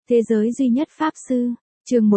Thế giới duy nhất Pháp Sư, chương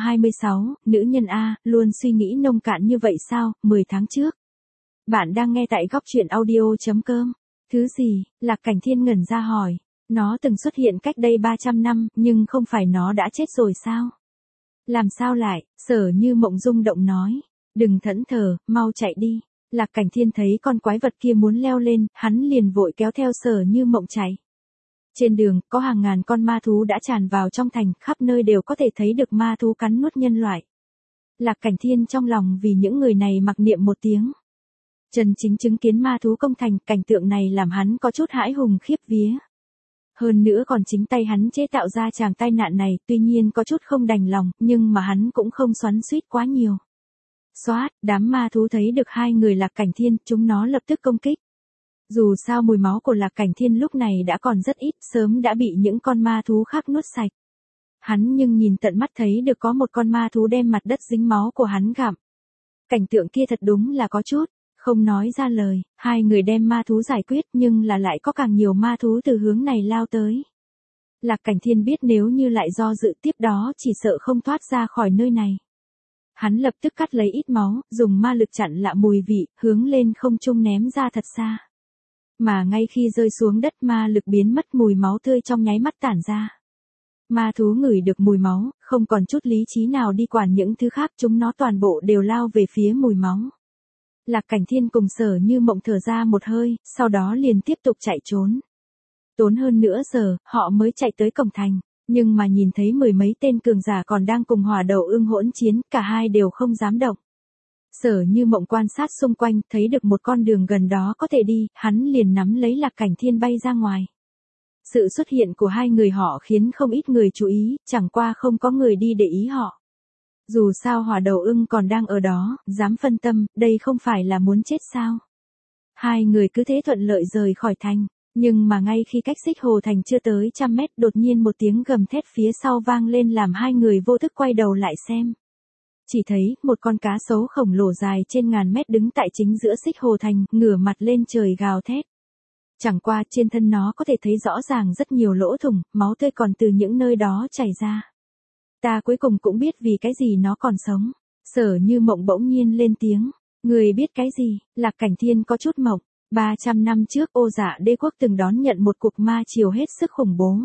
126, nữ nhân A, luôn suy nghĩ nông cạn như vậy sao, 10 tháng trước. Bạn đang nghe tại góc truyện audio.com. Thứ gì, Lạc Cảnh Thiên ngẩn ra hỏi. Nó từng xuất hiện cách đây 300 năm, nhưng không phải nó đã chết rồi sao? Làm sao lại, Sở Như Mộng rung động nói. Đừng thẫn thờ, mau chạy đi. Lạc Cảnh Thiên thấy con quái vật kia muốn leo lên, hắn liền vội kéo theo Sở Như Mộng chạy. Trên đường, có hàng ngàn con ma thú đã tràn vào trong thành, khắp nơi đều có thể thấy được ma thú cắn nuốt nhân loại. Lạc Cảnh Thiên trong lòng vì những người này mặc niệm một tiếng. Trần Chính chứng kiến ma thú công thành, cảnh tượng này làm hắn có chút hãi hùng khiếp vía. Hơn nữa còn chính tay hắn chế tạo ra tràng tai nạn này, tuy nhiên có chút không đành lòng, nhưng mà hắn cũng không xoắn xuýt quá nhiều. Xoát, đám ma thú thấy được hai người Lạc Cảnh Thiên, chúng nó lập tức công kích. Dù sao mùi máu của Lạc Cảnh Thiên lúc này đã còn rất ít, sớm đã bị những con ma thú khác nuốt sạch. Hắn nhưng nhìn tận mắt thấy được có một con ma thú đem mặt đất dính máu của hắn gặm. Cảnh tượng kia thật đúng là có chút, không nói ra lời, hai người đem ma thú giải quyết nhưng là lại có càng nhiều ma thú từ hướng này lao tới. Lạc Cảnh Thiên biết nếu như lại do dự tiếp đó chỉ sợ không thoát ra khỏi nơi này. Hắn lập tức cắt lấy ít máu, dùng ma lực chặn lại mùi vị, hướng lên không trung ném ra thật xa. Mà ngay khi rơi xuống đất ma lực biến mất mùi máu tươi trong nháy mắt tản ra. Ma thú ngửi được mùi máu, không còn chút lý trí nào đi quản những thứ khác, chúng nó toàn bộ đều lao về phía mùi máu. Lạc Cảnh Thiên cùng Sở Như Mộng thở ra một hơi, sau đó liền tiếp tục chạy trốn. Tốn hơn nửa giờ, họ mới chạy tới cổng thành, nhưng mà nhìn thấy mười mấy tên cường giả còn đang cùng Hỏa Đầu Ưng hỗn chiến, cả hai đều không dám động. Sở Như Mộng quan sát xung quanh, thấy được một con đường gần đó có thể đi, hắn liền nắm lấy Lạc Cảnh Thiên bay ra ngoài. Sự xuất hiện của hai người họ khiến không ít người chú ý, chẳng qua không có người đi để ý họ. Dù sao Hỏa Đầu Ưng còn đang ở đó, dám phân tâm, đây không phải là muốn chết sao. Hai người cứ thế thuận lợi rời khỏi thành, nhưng mà ngay khi cách Xích Hồ Thành chưa tới 100 mét đột nhiên một tiếng gầm thét phía sau vang lên làm hai người vô thức quay đầu lại xem. Chỉ thấy, một con cá sấu khổng lồ dài trên ngàn mét đứng tại chính giữa Xích Hồ Thành, ngửa mặt lên trời gào thét. Chẳng qua trên thân nó có thể thấy rõ ràng rất nhiều lỗ thủng, máu tươi còn từ những nơi đó chảy ra. Ta cuối cùng cũng biết vì cái gì nó còn sống. Sở Như Mộng bỗng nhiên lên tiếng. Người biết cái gì? Lạc Cảnh Thiên có chút mộng. 300 năm trước Ô Dạ Đế quốc từng đón nhận một cuộc ma triều hết sức khủng bố.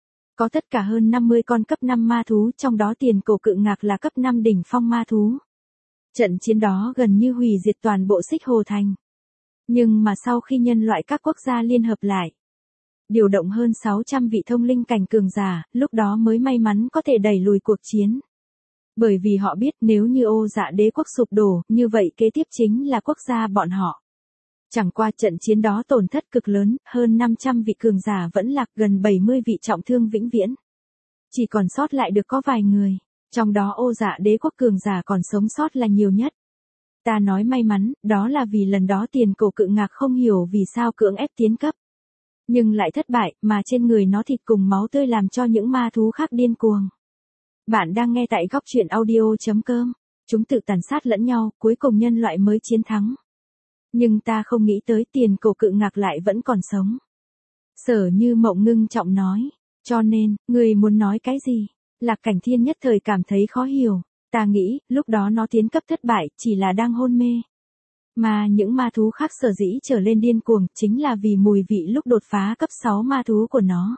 Có tất cả hơn 50 con cấp 5 ma thú, trong đó Tiền Cổ Cự Ngạc là cấp 5 đỉnh phong ma thú. Trận chiến đó gần như hủy diệt toàn bộ Xích Hồ Thành. Nhưng mà sau khi nhân loại các quốc gia liên hợp lại, điều động hơn 600 vị thông linh cảnh cường giả, lúc đó mới may mắn có thể đẩy lùi cuộc chiến. Bởi vì họ biết nếu như Ô Dạ Đế quốc sụp đổ, như vậy kế tiếp chính là quốc gia bọn họ. Chẳng qua trận chiến đó tổn thất cực lớn, hơn 500 vị cường giả vẫn lạc, gần 70 vị trọng thương vĩnh viễn. Chỉ còn sót lại được có vài người, trong đó Ô Dạ Đế quốc cường giả còn sống sót là nhiều nhất. Ta nói may mắn, đó là vì lần đó Tiền Cổ Cự Ngạc không hiểu vì sao cưỡng ép tiến cấp. Nhưng lại thất bại, mà trên người nó thịt cùng máu tươi làm cho những ma thú khác điên cuồng. Bạn đang nghe tại góc truyện audio.com. Chúng tự tàn sát lẫn nhau, cuối cùng nhân loại mới chiến thắng. Nhưng ta không nghĩ tới Tiền Cổ Cự Ngạc lại vẫn còn sống. Sở Như Mộng ngưng trọng nói. Cho nên, người muốn nói cái gì? Lạc Cảnh Thiên nhất thời cảm thấy khó hiểu. Ta nghĩ, lúc đó nó tiến cấp thất bại, chỉ là đang hôn mê. Mà những ma thú khác sở dĩ trở lên điên cuồng, chính là vì mùi vị lúc đột phá cấp 6 ma thú của nó.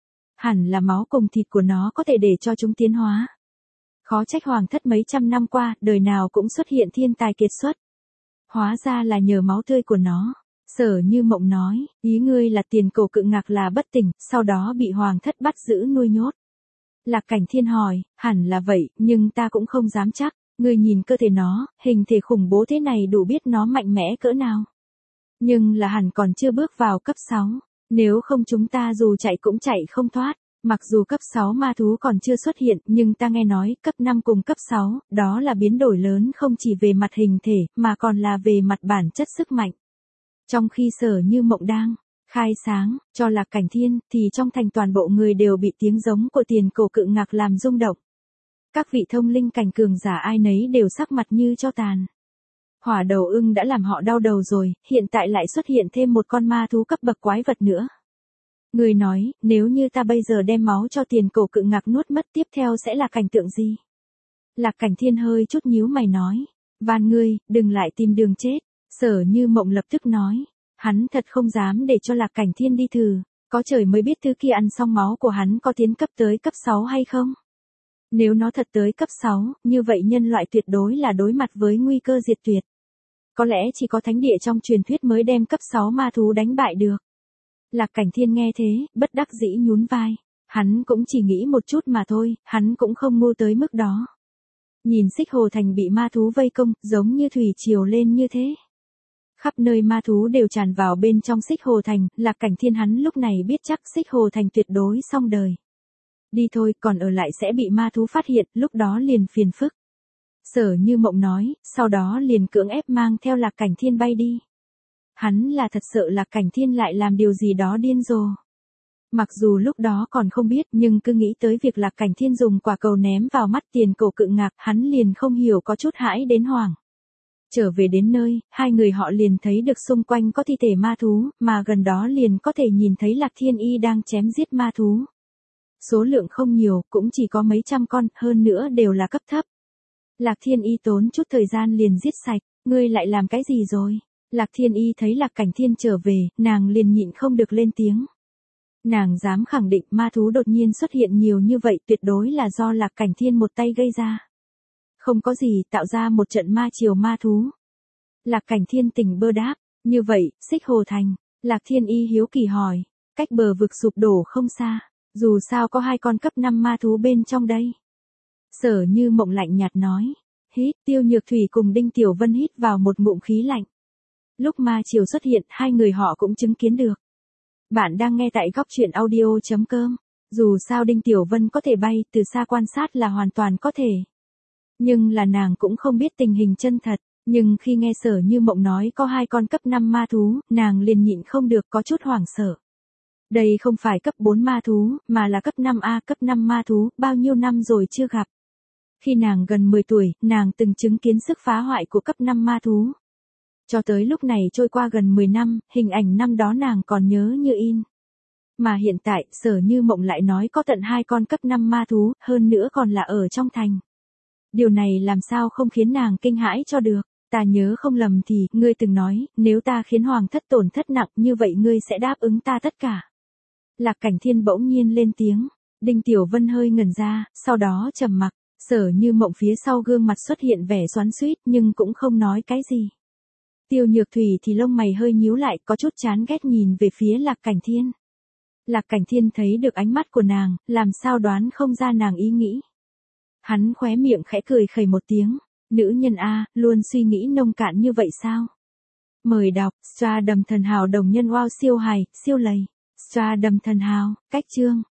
Hẳn là máu cùng thịt của nó có thể để cho chúng tiến hóa. Khó trách hoàng thất mấy trăm năm qua, đời nào cũng xuất hiện thiên tài kiệt xuất. Hóa ra là nhờ máu tươi của nó. Sở Như Mộng nói, ý ngươi là Tiền Cổ Cự Ngạc là bất tỉnh, sau đó bị hoàng thất bắt giữ nuôi nhốt. Lạc Cảnh Thiên hỏi, hẳn là vậy, nhưng ta cũng không dám chắc. Ngươi nhìn cơ thể nó, hình thể khủng bố thế này đủ biết nó mạnh mẽ cỡ nào. Nhưng là hẳn còn chưa bước vào cấp 6. Nếu không chúng ta dù chạy cũng chạy không thoát. Mặc dù cấp 6 ma thú còn chưa xuất hiện, nhưng ta nghe nói cấp 5 cùng cấp 6, đó là biến đổi lớn không chỉ về mặt hình thể, mà còn là về mặt bản chất sức mạnh. Trong khi Sở Như Mộng đang khai sáng cho Lạc Cảnh Thiên, thì trong thành toàn bộ người đều bị tiếng giống của Tiền Cổ Cự Ngạc làm rung động. Các vị thông linh cảnh cường giả ai nấy đều sắc mặt như tro tàn. Hỏa Đầu Ưng đã làm họ đau đầu rồi, hiện tại lại xuất hiện thêm một con ma thú cấp bậc quái vật nữa. Ngươi nói, nếu như ta bây giờ đem máu cho Tiền Cổ Cự Ngạc nuốt mất tiếp theo sẽ là cảnh tượng gì? Lạc Cảnh Thiên hơi chút nhíu mày nói. Van ngươi, đừng lại tìm đường chết. Sở Như Mộng lập tức nói. Hắn thật không dám để cho Lạc Cảnh Thiên đi thử. Có trời mới biết thứ kia ăn xong máu của hắn có tiến cấp tới cấp 6 hay không? Nếu nó thật tới cấp 6, như vậy nhân loại tuyệt đối là đối mặt với nguy cơ diệt tuyệt. Có lẽ chỉ có thánh địa trong truyền thuyết mới đem cấp 6 ma thú đánh bại được. Lạc Cảnh Thiên nghe thế, bất đắc dĩ nhún vai. Hắn cũng chỉ nghĩ một chút mà thôi, hắn cũng không ngu tới mức đó. Nhìn Xích Hồ Thành bị ma thú vây công, giống như thủy triều lên như thế. Khắp nơi ma thú đều tràn vào bên trong Xích Hồ Thành, Lạc Cảnh Thiên hắn lúc này biết chắc Xích Hồ Thành tuyệt đối xong đời. Đi thôi, còn ở lại sẽ bị ma thú phát hiện, lúc đó liền phiền phức. Sở Như Mộng nói, sau đó liền cưỡng ép mang theo Lạc Cảnh Thiên bay đi. Hắn là thật sợ Lạc Cảnh Thiên lại làm điều gì đó điên rồ. Mặc dù lúc đó còn không biết nhưng cứ nghĩ tới việc Lạc Cảnh Thiên dùng quả cầu ném vào mắt Tiền Cổ Cự Ngạc, hắn liền không hiểu có chút hãi đến hoảng. Trở về đến nơi, hai người họ liền thấy được xung quanh có thi thể ma thú, mà gần đó liền có thể nhìn thấy Lạc Thiên Y đang chém giết ma thú. Số lượng không nhiều, cũng chỉ có mấy trăm con, hơn nữa đều là cấp thấp. Lạc Thiên Y tốn chút thời gian liền giết sạch, ngươi lại làm cái gì rồi? Lạc Thiên Y thấy Lạc Cảnh Thiên trở về, nàng liền nhịn không được lên tiếng. Nàng dám khẳng định ma thú đột nhiên xuất hiện nhiều như vậy tuyệt đối là do Lạc Cảnh Thiên một tay gây ra. Không có gì tạo ra một trận ma triều ma thú. Lạc Cảnh Thiên tỉnh bơ đáp, như vậy, Xích Hồ Thành, Lạc Thiên Y hiếu kỳ hỏi, cách bờ vực sụp đổ không xa, dù sao có 2 con cấp 5 ma thú bên trong đây. Sở Như Mộng lạnh nhạt nói, hít, Tiêu Nhược Thủy cùng Đinh Tiểu Vân hít vào một ngụm khí lạnh. Lúc ma triều xuất hiện, hai người họ cũng chứng kiến được. Bạn đang nghe tại góc truyện audio.com. Dù sao Đinh Tiểu Vân có thể bay, từ xa quan sát là hoàn toàn có thể. Nhưng là nàng cũng không biết tình hình chân thật. Nhưng khi nghe Sở Như Mộng nói có 2 con cấp 5 ma thú, nàng liền nhịn không được có chút hoảng sợ. Đây không phải cấp 4 ma thú, mà là cấp 5A, cấp 5 ma thú, bao nhiêu năm rồi chưa gặp. Khi nàng gần 10 tuổi, nàng từng chứng kiến sức phá hoại của cấp 5 ma thú. Cho tới lúc này trôi qua gần 10 năm, hình ảnh năm đó nàng còn nhớ như in. Mà hiện tại, Sở Như Mộng lại nói có tận 2 con cấp 5 ma thú, hơn nữa còn là ở trong thành. Điều này làm sao không khiến nàng kinh hãi cho được. Ta nhớ không lầm thì, ngươi từng nói, nếu ta khiến Hoàng thất tổn thất nặng như vậy ngươi sẽ đáp ứng ta tất cả. Lạc Cảnh Thiên bỗng nhiên lên tiếng. Đinh Tiểu Vân hơi ngẩn ra, sau đó trầm mặc. Sở Như Mộng phía sau gương mặt xuất hiện vẻ xoắn xuýt nhưng cũng không nói cái gì. Tiêu Nhược Thủy thì lông mày hơi nhíu lại, có chút chán ghét nhìn về phía Lạc Cảnh Thiên. Lạc Cảnh Thiên thấy được ánh mắt của nàng, làm sao đoán không ra nàng ý nghĩ. Hắn khóe miệng khẽ cười khẩy một tiếng. Nữ nhân A, luôn suy nghĩ nông cạn như vậy sao? Mời đọc, Stra Đầm Thần Hào đồng nhân wow siêu hài, siêu lầy. Stra Đầm Thần Hào, cách chương.